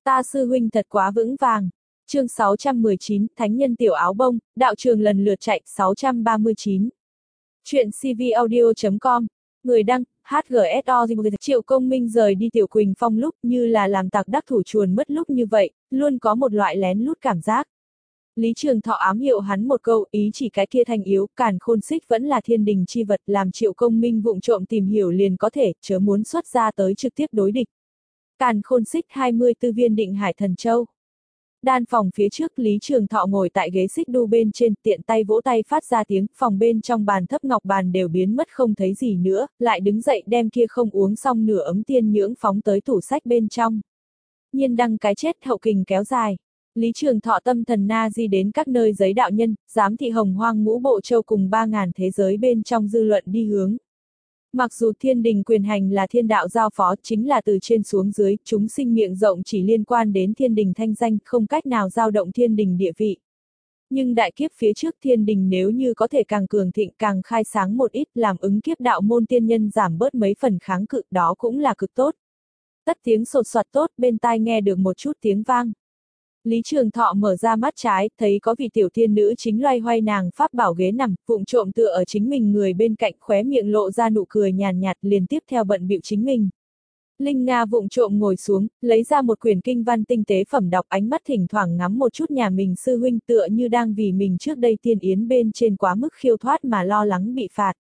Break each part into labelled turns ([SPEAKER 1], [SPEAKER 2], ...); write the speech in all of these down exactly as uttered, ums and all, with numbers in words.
[SPEAKER 1] Ta sư huynh thật quá vững vàng. Chương sáu trăm mười chín, Thánh nhân tiểu áo bông, đạo trường lần lượt chạy, sáu trăm ba mươi chín. Chuyện cvaudio chấm com, người đăng, hát giê ét o. Triệu Công Minh rời đi Tiểu Quỳnh Phong lúc như là làm tặc đắc thủ chuồn mất lúc như vậy, luôn có một loại lén lút cảm giác. Lý Trường Thọ ám hiệu hắn một câu, ý chỉ cái kia thanh yếu, càn khôn xích vẫn là thiên đình chi vật, làm Triệu Công Minh vụng trộm tìm hiểu liền có thể, chớ muốn xuất ra tới trực tiếp đối địch. Càn khôn xích hai mươi tư viên định hải thần châu. Đan phòng phía trước Lý Trường Thọ ngồi tại ghế xích đu bên trên, tiện tay vỗ tay phát ra tiếng, phòng bên trong bàn thấp ngọc bàn đều biến mất không thấy gì nữa, lại đứng dậy đem kia không uống xong nửa ấm tiên nhưỡng phóng tới tủ sách bên trong. Nhiên đăng cái chết hậu kình kéo dài. Lý Trường Thọ tâm thần na di đến các nơi giới đạo nhân, giám thị hồng hoang ngũ bộ châu cùng ba ngàn thế giới bên trong dư luận đi hướng. Mặc dù thiên đình quyền hành là thiên đạo giao phó, chính là từ trên xuống dưới, chúng sinh miệng rộng chỉ liên quan đến thiên đình thanh danh, không cách nào dao động thiên đình địa vị. Nhưng đại kiếp phía trước thiên đình nếu như có thể càng cường thịnh càng khai sáng một ít, làm ứng kiếp đạo môn tiên nhân giảm bớt mấy phần kháng cự, đó cũng là cực tốt. Tất tiếng sột soạt tốt, bên tai nghe được một chút tiếng vang. Lý Trường Thọ mở ra mắt trái, thấy có vị tiểu thiên nữ chính loay hoay nàng pháp bảo ghế nằm, vụng trộm tựa ở chính mình người bên cạnh, khóe miệng lộ ra nụ cười nhàn nhạt, liền tiếp theo bận bịu chính mình. Linh Nga vụng trộm ngồi xuống, lấy ra một quyển kinh văn tinh tế phẩm đọc, ánh mắt thỉnh thoảng ngắm một chút nhà mình sư huynh, tựa như đang vì mình trước đây tiên yến bên trên quá mức khiêu thoát mà lo lắng bị phạt.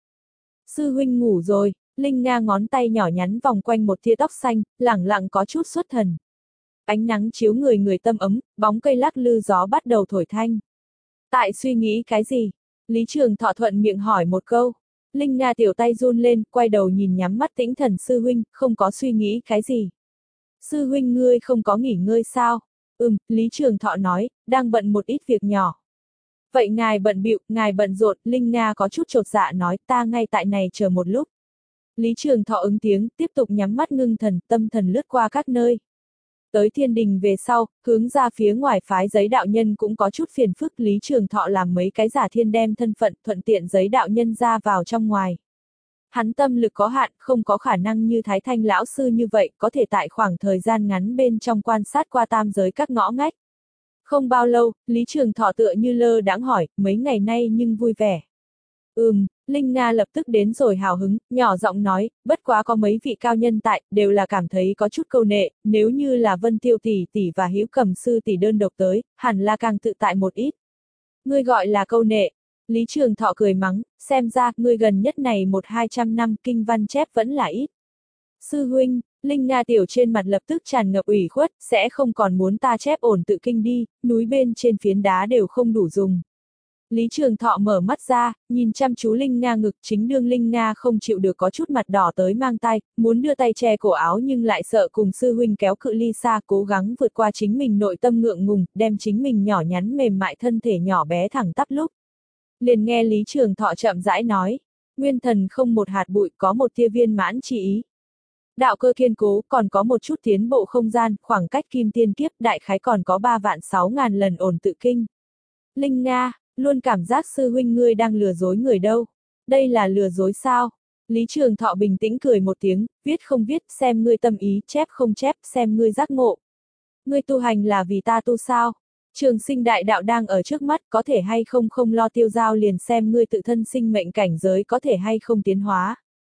[SPEAKER 1] Sư huynh ngủ rồi. Linh Nga ngón tay nhỏ nhắn vòng quanh một tia tóc xanh, lẳng lặng có chút xuất thần. Ánh nắng chiếu người người tâm ấm, bóng cây lắc lư gió bắt đầu thổi thanh. Tại suy nghĩ cái gì? Lý Trường Thọ thuận miệng hỏi một câu. Linh Nga tiểu tay run lên, quay đầu nhìn nhắm mắt tĩnh thần sư huynh, không có suy nghĩ cái gì. Sư huynh ngươi không có nghỉ ngơi sao? Ừm, Lý Trường Thọ nói, đang bận một ít việc nhỏ. Vậy ngài bận bịu, ngài bận rộn, Linh Nga có chút chột dạ nói, ta ngay tại này chờ một lúc. Lý Trường Thọ ứng tiếng, tiếp tục nhắm mắt ngưng thần, tâm thần lướt qua các nơi. Tới thiên đình về sau, hướng ra phía ngoài phái giấy đạo nhân cũng có chút phiền phức, Lý Trường Thọ làm mấy cái giả thiên đem thân phận, thuận tiện giấy đạo nhân ra vào trong ngoài. Hắn tâm lực có hạn, không có khả năng như Thái Thanh lão sư như vậy, có thể tại khoảng thời gian ngắn bên trong quan sát qua tam giới các ngõ ngách. Không bao lâu, Lý Trường Thọ tựa như lơ đãng hỏi, mấy ngày nay nhưng vui vẻ. Ừm, Linh Nga lập tức đến rồi hào hứng, nhỏ giọng nói, bất quá có mấy vị cao nhân tại, đều là cảm thấy có chút câu nệ, nếu như là Vân Tiêu tỷ tỷ và Hữu Cầm sư tỷ đơn độc tới, hẳn là càng tự tại một ít. Ngươi gọi là câu nệ. Lý Trường Thọ cười mắng, xem ra, ngươi gần nhất này một hai trăm năm kinh văn chép vẫn là ít. Sư huynh, Linh Nga tiểu trên mặt lập tức tràn ngập ủy khuất, sẽ không còn muốn ta chép ổn tự kinh đi, núi bên trên phiến đá đều không đủ dùng. Lý Trường Thọ mở mắt ra, nhìn chăm chú Linh Nga ngực, chính đương Linh Nga không chịu được có chút mặt đỏ tới mang tay, muốn đưa tay che cổ áo nhưng lại sợ cùng sư huynh kéo cự ly xa, cố gắng vượt qua chính mình nội tâm ngượng ngùng, đem chính mình nhỏ nhắn mềm mại thân thể nhỏ bé thẳng tắp lúc. Liền nghe Lý Trường Thọ chậm rãi nói, nguyên thần không một hạt bụi, có một tia viên mãn chỉ ý. Đạo cơ kiên cố, còn có một chút tiến bộ không gian, khoảng cách kim tiên kiếp, đại khái còn có ba vạn sáu ngàn lần ổn tự kinh. Linh Nga, luôn cảm giác sư huynh ngươi đang lừa dối người đâu. Đây là lừa dối sao? Lý Trường Thọ bình tĩnh cười một tiếng, viết không viết, xem ngươi tâm ý, chép không chép, xem ngươi giác ngộ. Ngươi tu hành là vì ta tu sao? Trường sinh đại đạo đang ở trước mắt, có thể hay không không lo tiêu dao liền xem ngươi tự thân sinh mệnh cảnh giới có thể hay không tiến hóa.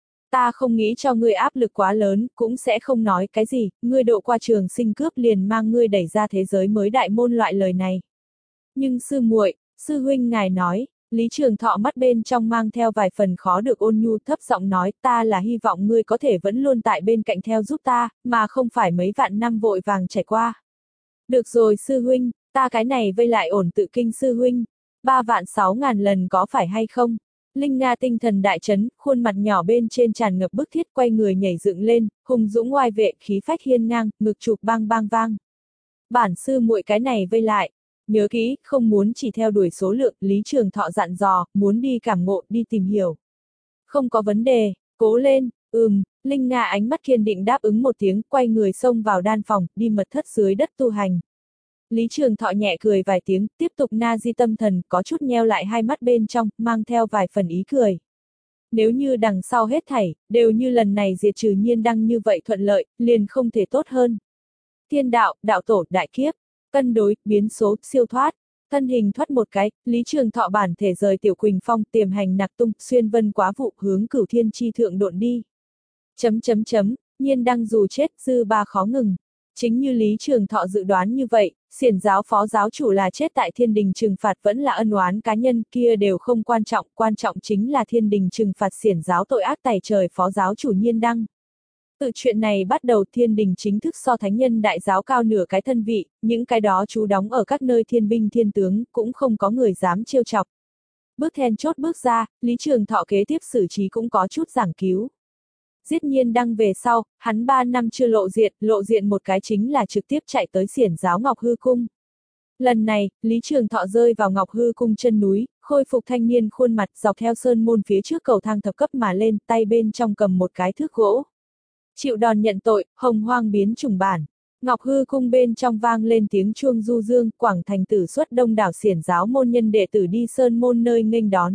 [SPEAKER 1] Ta không nghĩ cho ngươi áp lực quá lớn, cũng sẽ không nói cái gì, ngươi độ qua trường sinh cướp liền mang ngươi đẩy ra thế giới mới đại môn loại lời này. Nhưng sư muội, sư huynh ngài nói, Lý Trường Thọ mắt bên trong mang theo vài phần khó được ôn nhu, thấp giọng nói, ta là hy vọng ngươi có thể vẫn luôn tại bên cạnh theo giúp ta, mà không phải mấy vạn năm vội vàng trải qua. Được rồi sư huynh, ta cái này vây lại ổn tự kinh sư huynh, ba vạn sáu ngàn lần có phải hay không? Linh Nga tinh thần đại chấn, khuôn mặt nhỏ bên trên tràn ngập bức thiết, quay người nhảy dựng lên, hùng dũng oai vệ, khí phách hiên ngang, ngực chụp bang bang vang. Bản sư muội cái này vây lại. Nhớ kỹ, không muốn chỉ theo đuổi số lượng, Lý Trường Thọ dặn dò, muốn đi cảm ngộ, đi tìm hiểu. Không có vấn đề, cố lên, ừm, Linh Nga ánh mắt kiên định đáp ứng một tiếng, quay người xông vào đan phòng, đi mật thất dưới đất tu hành. Lý Trường Thọ nhẹ cười vài tiếng, tiếp tục na di tâm thần, có chút nheo lại hai mắt bên trong, mang theo vài phần ý cười. Nếu như đằng sau hết thảy, đều như lần này diệt trừ nhiên đăng như vậy thuận lợi, liền không thể tốt hơn. Thiên đạo, đạo tổ, đại kiếp, cân đối, biến số, siêu thoát. Thân hình thoát một cái, Lý Trường Thọ bản thể rời Tiểu Quỳnh Phong, tiềm hành nặc tung, xuyên vân quá vụ, hướng Cửu Thiên chi thượng độn đi. Chấm chấm chấm, Nhiên Đăng dù chết, dư ba khó ngừng. Chính như Lý Trường Thọ dự đoán như vậy, xiển giáo phó giáo chủ là chết tại thiên đình trừng phạt vẫn là ân oán cá nhân kia đều không quan trọng, quan trọng chính là thiên đình trừng phạt xiển giáo tội ác tày trời phó giáo chủ Nhiên Đăng. Từ chuyện này bắt đầu thiên đình chính thức so thánh nhân đại giáo cao nửa cái thân vị, những cái đó trú đóng ở các nơi thiên binh thiên tướng cũng không có người dám trêu chọc. Bước then chốt bước ra, Lý Trường Thọ kế tiếp xử trí cũng có chút giảng cứu. Giết Nhiên Đăng về sau, hắn ba năm chưa lộ diện, lộ diện một cái chính là trực tiếp chạy tới xiển giáo Ngọc Hư Cung. Lần này, Lý Trường Thọ rơi vào Ngọc Hư Cung chân núi, khôi phục thanh niên khuôn mặt dọc theo sơn môn phía trước cầu thang thập cấp mà lên, tay bên trong cầm một cái thước gỗ. Chịu đòn nhận tội, hồng hoang biến chủng bản. Ngọc Hư Cung bên trong vang lên tiếng chuông du dương, Quảng Thành tử xuất đông đảo xiển giáo môn nhân đệ tử đi sơn môn nơi nghênh đón.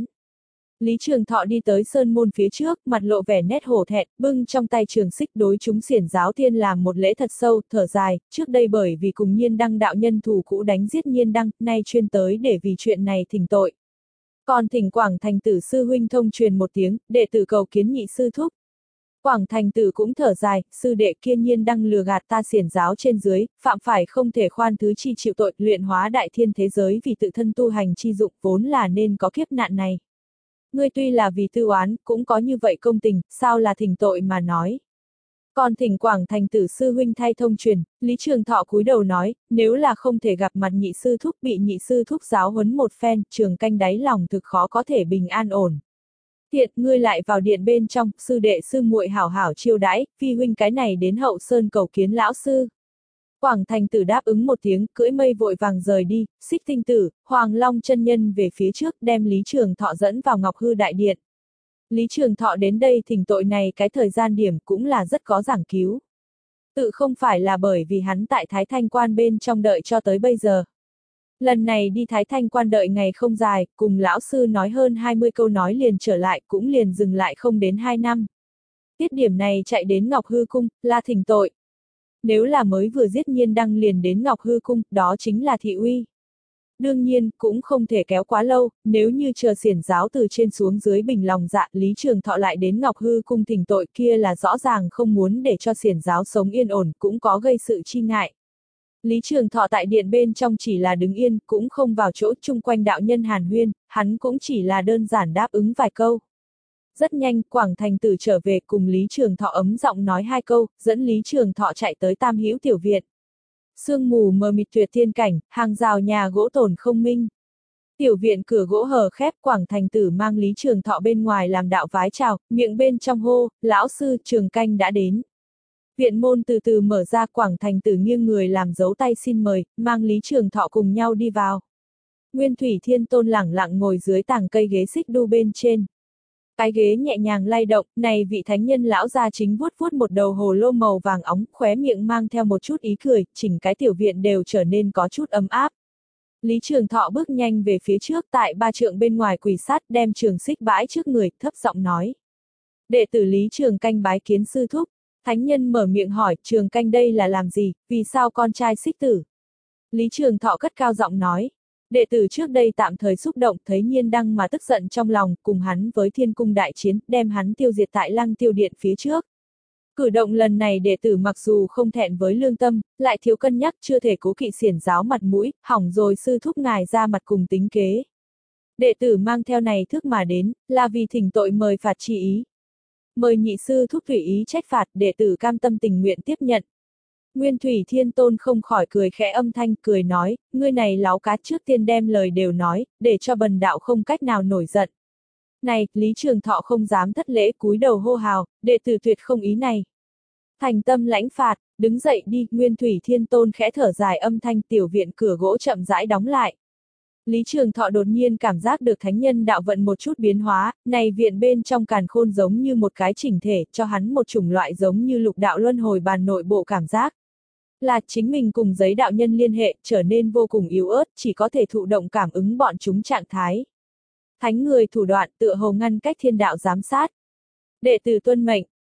[SPEAKER 1] Lý Trường Thọ đi tới sơn môn phía trước, mặt lộ vẻ nét hổ thẹn, bưng trong tay trường xích đối chúng xiển giáo thiên làm một lễ thật sâu, thở dài, trước đây bởi vì cùng Nhiên Đăng đạo nhân thủ cũ đánh giết Nhiên Đăng, nay chuyên tới để vì chuyện này thỉnh tội. Còn thỉnh Quảng Thành tử sư huynh thông truyền một tiếng, đệ tử cầu kiến nhị sư thúc. Quảng Thành tử cũng thở dài, sư đệ kia Nhiên Đăng lừa gạt ta xiển giáo trên dưới, phạm phải không thể khoan thứ chi chịu tội, luyện hóa đại thiên thế giới vì tự thân tu hành chi dụng vốn là nên có kiếp nạn này. Ngươi tuy là vì tư oán, cũng có như vậy công tình, sao là thỉnh tội mà nói. Còn thỉnh Quảng Thành tử sư huynh thay thông truyền, Lý Trường Thọ cúi đầu nói, nếu là không thể gặp mặt nhị sư thúc bị nhị sư thúc giáo huấn một phen, trường canh đáy lòng thực khó có thể bình an ổn. Thiệt, ngươi lại vào điện bên trong, sư đệ sư muội hảo hảo chiêu đãi, phi huynh cái này đến hậu sơn cầu kiến lão sư. Quảng Thành tử đáp ứng một tiếng, cưỡi mây vội vàng rời đi, Xích Tinh tử, Hoàng Long chân nhân về phía trước đem Lý Trường Thọ dẫn vào Ngọc Hư đại điện. Lý Trường Thọ đến đây thỉnh tội này cái thời gian điểm cũng là rất có giảng cứu. Tự không phải là bởi vì hắn tại Thái Thanh Quan bên trong đợi cho tới bây giờ. Lần này đi Thái Thanh Quan đợi ngày không dài, cùng lão sư nói hơn hai mươi câu nói liền trở lại cũng liền dừng lại không đến hai năm. Tiết điểm này chạy đến Ngọc Hư Cung, là thỉnh tội. Nếu là mới vừa giết Nhiên Đăng liền đến Ngọc Hư Cung, đó chính là thị uy. Đương nhiên, cũng không thể kéo quá lâu, nếu như chờ xiển giáo từ trên xuống dưới bình lòng dạ, Lý Trường Thọ lại đến Ngọc Hư Cung thỉnh tội kia là rõ ràng không muốn để cho xiển giáo sống yên ổn, cũng có gây sự chi ngại. Lý Trường Thọ tại điện bên trong chỉ là đứng yên, cũng không vào chỗ chung quanh đạo nhân hàn huyên, hắn cũng chỉ là đơn giản đáp ứng vài câu. Rất nhanh, Quảng Thành tử trở về cùng Lý Trường Thọ ấm giọng nói hai câu, dẫn Lý Trường Thọ chạy tới Tam Hữu tiểu viện. Sương mù mờ mịt tuyệt thiên cảnh, hàng rào nhà gỗ tổn không minh. Tiểu viện cửa gỗ hờ khép, Quảng Thành tử mang Lý Trường Thọ bên ngoài làm đạo vái chào, miệng bên trong hô, lão sư Trường Canh đã đến. Viện môn từ từ mở ra, Quảng Thành tử nghiêng người làm dấu tay xin mời, mang Lý Trường Thọ cùng nhau đi vào. Nguyên Thủy Thiên Tôn lẳng lặng ngồi dưới tảng cây ghế xích đu bên trên. Cái ghế nhẹ nhàng lay động, này vị thánh nhân lão gia chính vuốt vuốt một đầu hồ lô màu vàng óng, khóe miệng mang theo một chút ý cười, chỉnh cái tiểu viện đều trở nên có chút ấm áp. Lý Trường Thọ bước nhanh về phía trước, tại ba trượng bên ngoài quỳ sát, đem trường xích bãi trước người, thấp giọng nói. Đệ tử Lý Trường Canh bái kiến sư thúc. Thánh nhân mở miệng hỏi, Trường Canh đây là làm gì, vì sao con trai xích tử? Lý Trường Thọ cất cao giọng nói. Đệ tử trước đây tạm thời xúc động thấy Nhiên Đăng mà tức giận trong lòng, cùng hắn với thiên cung đại chiến, đem hắn tiêu diệt tại Lăng Tiêu Điện phía trước. Cử động lần này đệ tử mặc dù không thẹn với lương tâm, lại thiếu cân nhắc chưa thể cố kỵ xiển giáo mặt mũi, hỏng rồi sư thúc ngài ra mặt cùng tính kế. Đệ tử mang theo này thức mà đến, là vì thỉnh tội mời phạt chi ý. Mời nhị sư thúc thủy ý trách phạt, đệ tử cam tâm tình nguyện tiếp nhận. Nguyên Thủy Thiên Tôn không khỏi cười khẽ âm thanh, cười nói, ngươi này láo cá trước tiên đem lời đều nói, để cho bần đạo không cách nào nổi giận. Này, Lý Trường Thọ không dám thất lễ cúi đầu hô hào, đệ tử tuyệt không ý này. Thành tâm lãnh phạt, đứng dậy đi, Nguyên Thủy Thiên Tôn khẽ thở dài âm thanh, tiểu viện cửa gỗ chậm rãi đóng lại. Lý Trường Thọ đột nhiên cảm giác được thánh nhân đạo vận một chút biến hóa, này viện bên trong càn khôn giống như một cái chỉnh thể, cho hắn một chủng loại giống như lục đạo luân hồi bàn nội bộ cảm giác. Là chính mình cùng giấy đạo nhân liên hệ, trở nên vô cùng yếu ớt, chỉ có thể thụ động cảm ứng bọn chúng trạng thái. Thánh người thủ đoạn tựa hồ ngăn cách thiên đạo giám sát. Đệ tử tuân mệnh,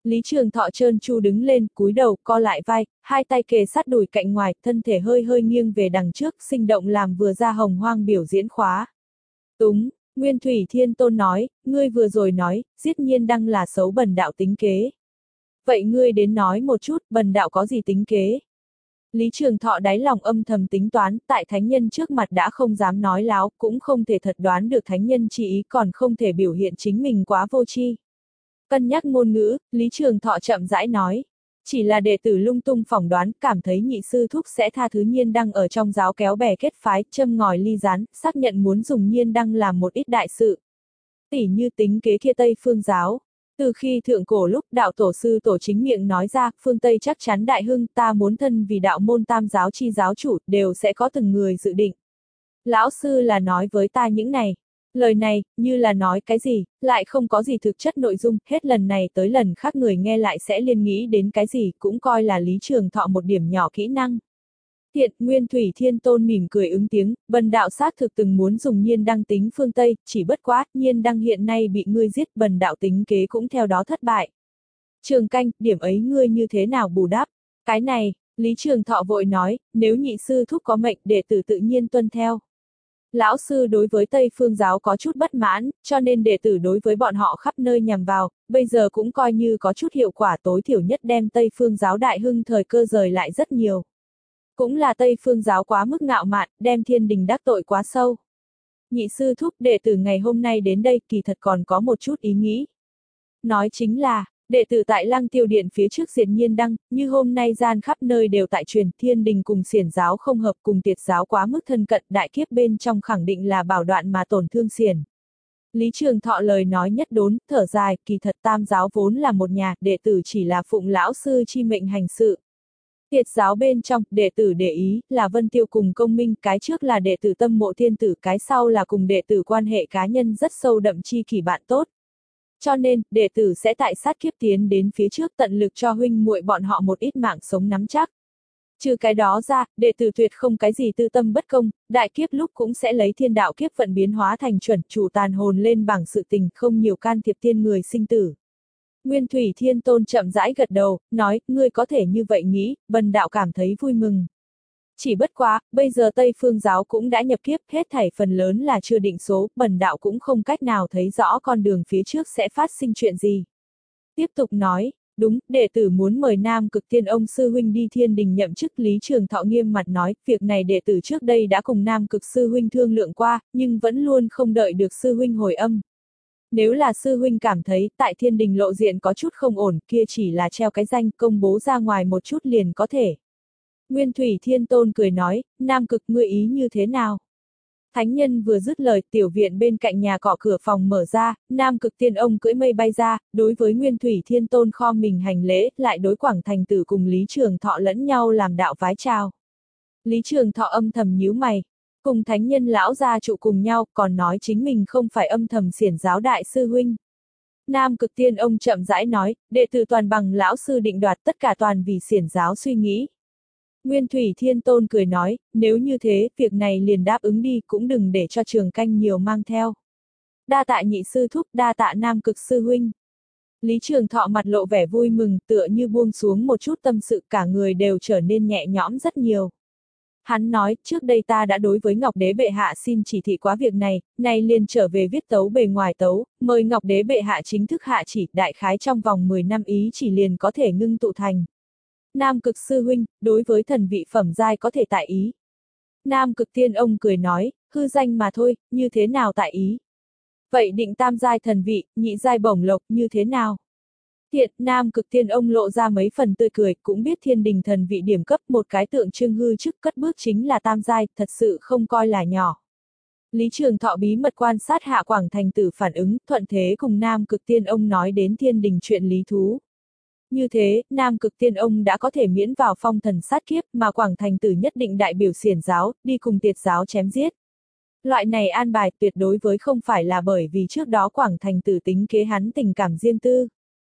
[SPEAKER 1] Lý Trường Thọ trơn tru đứng lên, cúi đầu, co lại vai, hai tay kề sát đùi cạnh ngoài, thân thể hơi hơi nghiêng về đằng trước, sinh động làm vừa ra hồng hoang biểu diễn khóa. Túng, Nguyên Thủy Thiên Tôn nói, ngươi vừa rồi nói, giết Nhiên Đăng là xấu bần đạo tính kế. Vậy ngươi đến nói một chút, bần đạo có gì tính kế? Lý Trường Thọ đáy lòng âm thầm tính toán, tại thánh nhân trước mặt đã không dám nói láo, cũng không thể thật đoán được thánh nhân chỉ ý, còn không thể biểu hiện chính mình quá vô tri. Cân nhắc ngôn ngữ, Lý Trường Thọ chậm rãi nói. Chỉ là đệ tử lung tung phỏng đoán, cảm thấy nhị sư thúc sẽ tha thứ Nhiên Đăng ở trong giáo kéo bè kết phái, châm ngòi ly gián, xác nhận muốn dùng Nhiên Đăng làm một ít đại sự. Tỉ như tính kế kia Tây Phương giáo. Từ khi thượng cổ lúc đạo tổ sư tổ chính miệng nói ra, phương Tây chắc chắn đại hưng, ta muốn thân vì đạo môn tam giáo chi giáo chủ, đều sẽ có từng người dự định. Lão sư là nói với ta những này. Lời này, như là nói cái gì, lại không có gì thực chất nội dung, hết lần này tới lần khác người nghe lại sẽ liên nghĩ đến cái gì, cũng coi là Lý Trường Thọ một điểm nhỏ kỹ năng. Thiện, Nguyên Thủy Thiên Tôn mỉm cười ứng tiếng, bần đạo xác thực từng muốn dùng Nhiên Đăng tính phương Tây, chỉ bất quá, Nhiên Đăng hiện nay bị ngươi giết, bần đạo tính kế cũng theo đó thất bại. Trường Canh, điểm ấy ngươi như thế nào bù đắp? Cái này, Lý Trường Thọ vội nói, nếu nhị sư thúc có mệnh, đệ tử tự nhiên tuân theo. Lão sư đối với Tây Phương giáo có chút bất mãn, cho nên đệ tử đối với bọn họ khắp nơi nhằm vào, bây giờ cũng coi như có chút hiệu quả, tối thiểu nhất đem Tây Phương giáo đại hưng thời cơ rời lại rất nhiều. Cũng là Tây Phương giáo quá mức ngạo mạn, đem thiên đình đắc tội quá sâu. Nhị sư thúc, đệ tử ngày hôm nay đến đây kỳ thật còn có một chút ý nghĩ. Nói chính là, đệ tử tại Lăng Tiêu Điện phía trước diệt Nhiên Đăng, như hôm nay gian khắp nơi đều tại truyền, thiên đình cùng xiển giáo không hợp, cùng tiệt giáo quá mức thân cận, đại kiếp bên trong khẳng định là bảo đoạn mà tổn thương xiển. Lý Trường Thọ lời nói nhất đốn, thở dài, kỳ thật tam giáo vốn là một nhà, đệ tử chỉ là phụng lão sư chi mệnh hành sự. Tiệt giáo bên trong, đệ tử để ý, là Vân Tiêu cùng Công Minh, cái trước là đệ tử tâm mộ thiên tử, cái sau là cùng đệ tử quan hệ cá nhân rất sâu đậm chi kỷ bạn tốt. Cho nên, đệ tử sẽ tại sát kiếp tiến đến phía trước tận lực cho huynh muội bọn họ một ít mạng sống nắm chắc. Trừ cái đó ra, đệ tử tuyệt không cái gì tư tâm bất công, đại kiếp lúc cũng sẽ lấy thiên đạo kiếp vận biến hóa thành chuẩn, chủ tàn hồn lên bảng sự tình, không nhiều can thiệp tiên người sinh tử. Nguyên Thủy Thiên Tôn chậm rãi gật đầu, nói, ngươi có thể như vậy nghĩ, bần đạo cảm thấy vui mừng. Chỉ bất quá, bây giờ Tây Phương giáo cũng đã nhập kiếp, hết thảy phần lớn là chưa định số, bần đạo cũng không cách nào thấy rõ con đường phía trước sẽ phát sinh chuyện gì. Tiếp tục nói, đúng, đệ tử muốn mời Nam Cực Tiên ông sư huynh đi thiên đình nhậm chức. Lý Trường Thọ nghiêm mặt nói, việc này đệ tử trước đây đã cùng Nam Cực sư huynh thương lượng qua, nhưng vẫn luôn không đợi được sư huynh hồi âm. Nếu là sư huynh cảm thấy tại thiên đình lộ diện có chút không ổn, kia chỉ là treo cái danh công bố ra ngoài một chút liền có thể. Nguyên Thủy Thiên Tôn cười nói, Nam Cực ngươi ý như thế nào? Thánh nhân vừa dứt lời, tiểu viện bên cạnh nhà cọ cửa phòng mở ra, Nam Cực Tiên ông cưỡi mây bay ra, đối với Nguyên Thủy Thiên Tôn kho mình hành lễ, lại đối Quảng Thành Tử cùng Lý Trường Thọ lẫn nhau làm đạo vái chào. Lý Trường Thọ âm thầm nhíu mày, cùng thánh nhân lão gia trụ cùng nhau, còn nói chính mình không phải âm thầm xiển giáo đại sư huynh. Nam Cực Tiên ông chậm rãi nói, đệ tử toàn bằng lão sư định đoạt, tất cả toàn vì xiển giáo suy nghĩ. Nguyên Thủy Thiên Tôn cười nói, nếu như thế, việc này liền đáp ứng đi, cũng đừng để cho Trường Canh nhiều mang theo. Đa tạ nhị sư thúc, đa tạ Nam Cực sư huynh. Lý Trường Thọ mặt lộ vẻ vui mừng, tựa như buông xuống một chút tâm sự, cả người đều trở nên nhẹ nhõm rất nhiều. Hắn nói, trước đây ta đã đối với Ngọc Đế bệ hạ xin chỉ thị quá việc này, nay liền trở về viết tấu bề ngoài tấu, mời Ngọc Đế bệ hạ chính thức hạ chỉ, đại khái trong vòng mười năm ý chỉ liền có thể ngưng tụ thành. Nam Cực sư huynh, đối với thần vị phẩm giai có thể tại ý. Nam Cực Tiên ông cười nói, hư danh mà thôi, như thế nào tại ý. Vậy định tam giai thần vị, nhị giai bổng lộc, như thế nào? Thiện, Nam Cực Tiên ông lộ ra mấy phần tươi cười, cũng biết thiên đình thần vị điểm cấp một cái tượng trưng hư chức cất bước chính là tam giai, thật sự không coi là nhỏ. Lý Trường Thọ bí mật quan sát hạ Quảng Thành Tử phản ứng, thuận thế cùng Nam Cực Tiên ông nói đến thiên đình chuyện lý thú. Như thế, Nam Cực Tiên ông đã có thể miễn vào phong thần sát kiếp, mà Quảng Thành Tử nhất định đại biểu xiển giáo, đi cùng tiệt giáo chém giết. Loại này an bài tuyệt đối với không phải là bởi vì trước đó Quảng Thành Tử tính kế hắn tình cảm riêng tư.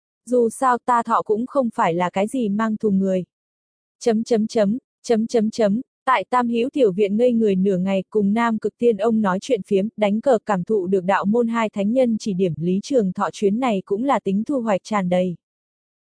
[SPEAKER 1] Dù sao ta Thọ cũng không phải là cái gì mang thù người. Chấm chấm chấm, chấm chấm chấm, tại Tam Hữu tiểu viện ngây người nửa ngày cùng Nam Cực Tiên ông nói chuyện phiếm, đánh cờ cảm thụ được đạo môn hai thánh nhân chỉ điểm. Lý Trường Thọ chuyến này cũng là tính thu hoạch tràn đầy.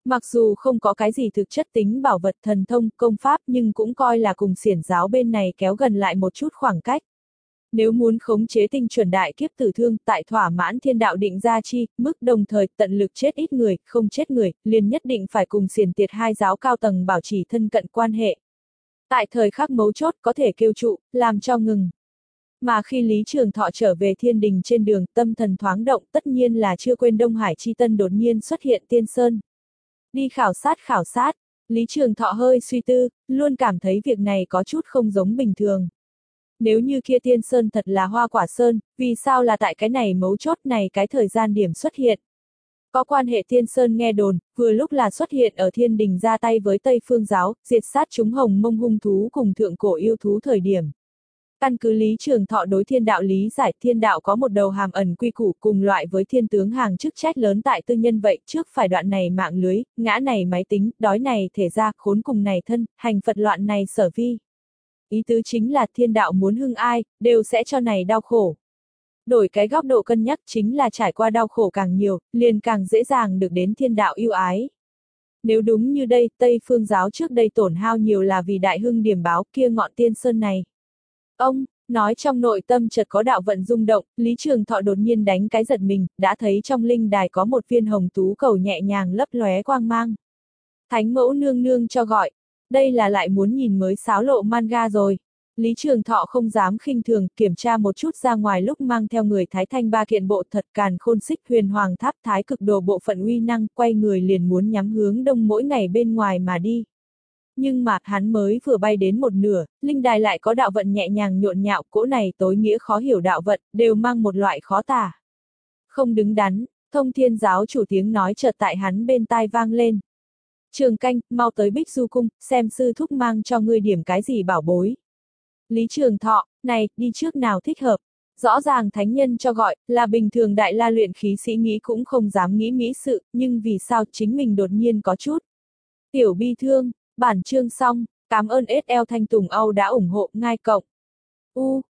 [SPEAKER 1] Mặc dù không có cái gì thực chất tính bảo vật thần thông, công pháp nhưng cũng coi là cùng xiển giáo bên này kéo gần lại một chút khoảng cách. Nếu muốn khống chế tinh chuẩn đại kiếp tử thương, tại thỏa mãn thiên đạo định ra chi, mức đồng thời tận lực chết ít người, không chết người, liền nhất định phải cùng xiển tiệt hai giáo cao tầng bảo trì thân cận quan hệ. Tại thời khắc mấu chốt có thể kêu trụ, làm cho ngừng. Mà khi Lý Trường Thọ trở về thiên đình trên đường, tâm thần thoáng động, tất nhiên là chưa quên Đông Hải Chi Tân đột nhiên xuất hiện Tiên Sơn. Đi khảo sát khảo sát, Lý Trường Thọ hơi suy tư, luôn cảm thấy việc này có chút không giống bình thường. Nếu như kia Tiên Sơn thật là Hoa Quả Sơn, vì sao là tại cái này mấu chốt này cái thời gian điểm xuất hiện? Có quan hệ Tiên Sơn nghe đồn, vừa lúc là xuất hiện ở thiên đình ra tay với Tây Phương giáo, diệt sát chúng hồng mông hung thú cùng thượng cổ yêu thú thời điểm. Căn cứ Lý Trường Thọ đối thiên đạo lý giải, thiên đạo có một đầu hàm ẩn quy củ cùng loại với thiên tướng hàng chức trách lớn tại tư nhân vậy, trước phải đoạn này mạng lưới, ngã này máy tính, đói này thể ra, khốn cùng này thân, hành Phật loạn này sở vi. Ý tứ chính là thiên đạo muốn hưng ai, đều sẽ cho này đau khổ. Đổi cái góc độ cân nhắc chính là trải qua đau khổ càng nhiều, liền càng dễ dàng được đến thiên đạo yêu ái. Nếu đúng như đây, Tây Phương giáo trước đây tổn hao nhiều là vì đại hưng điểm báo kia ngọn Tiên Sơn này. Ông, nói trong nội tâm chợt có đạo vận rung động, Lý Trường Thọ đột nhiên đánh cái giật mình, đã thấy trong linh đài có một viên hồng tú cầu nhẹ nhàng lấp lóe quang mang. Thánh mẫu nương nương cho gọi, đây là lại muốn nhìn mới xáo lộ manga rồi. Lý Trường Thọ không dám khinh thường, kiểm tra một chút ra ngoài lúc mang theo người Thái Thanh ba kiện bộ thật càn khôn xích huyền hoàng tháp thái cực đồ bộ phận uy năng, quay người liền muốn nhắm hướng đông mỗi ngày bên ngoài mà đi. Nhưng mà, hắn mới vừa bay đến một nửa, linh đài lại có đạo vận nhẹ nhàng nhộn nhạo, cỗ này tối nghĩa khó hiểu đạo vận, đều mang một loại khó tả. Không đứng đắn, Thông Thiên giáo chủ tiếng nói chợt tại hắn bên tai vang lên. Trường Canh, mau tới Bích Du Cung, xem sư thúc mang cho ngươi điểm cái gì bảo bối. Lý Trường Thọ, này, đi trước nào thích hợp. Rõ ràng thánh nhân cho gọi, là bình thường đại la luyện khí sĩ nghĩ cũng không dám nghĩ mỹ sự, nhưng vì sao chính mình đột nhiên có chút. Tiểu bi thương, bản chương xong, cảm ơn ét lờ Thanh Tùng Âu đã ủng hộ, ngai cộng. U,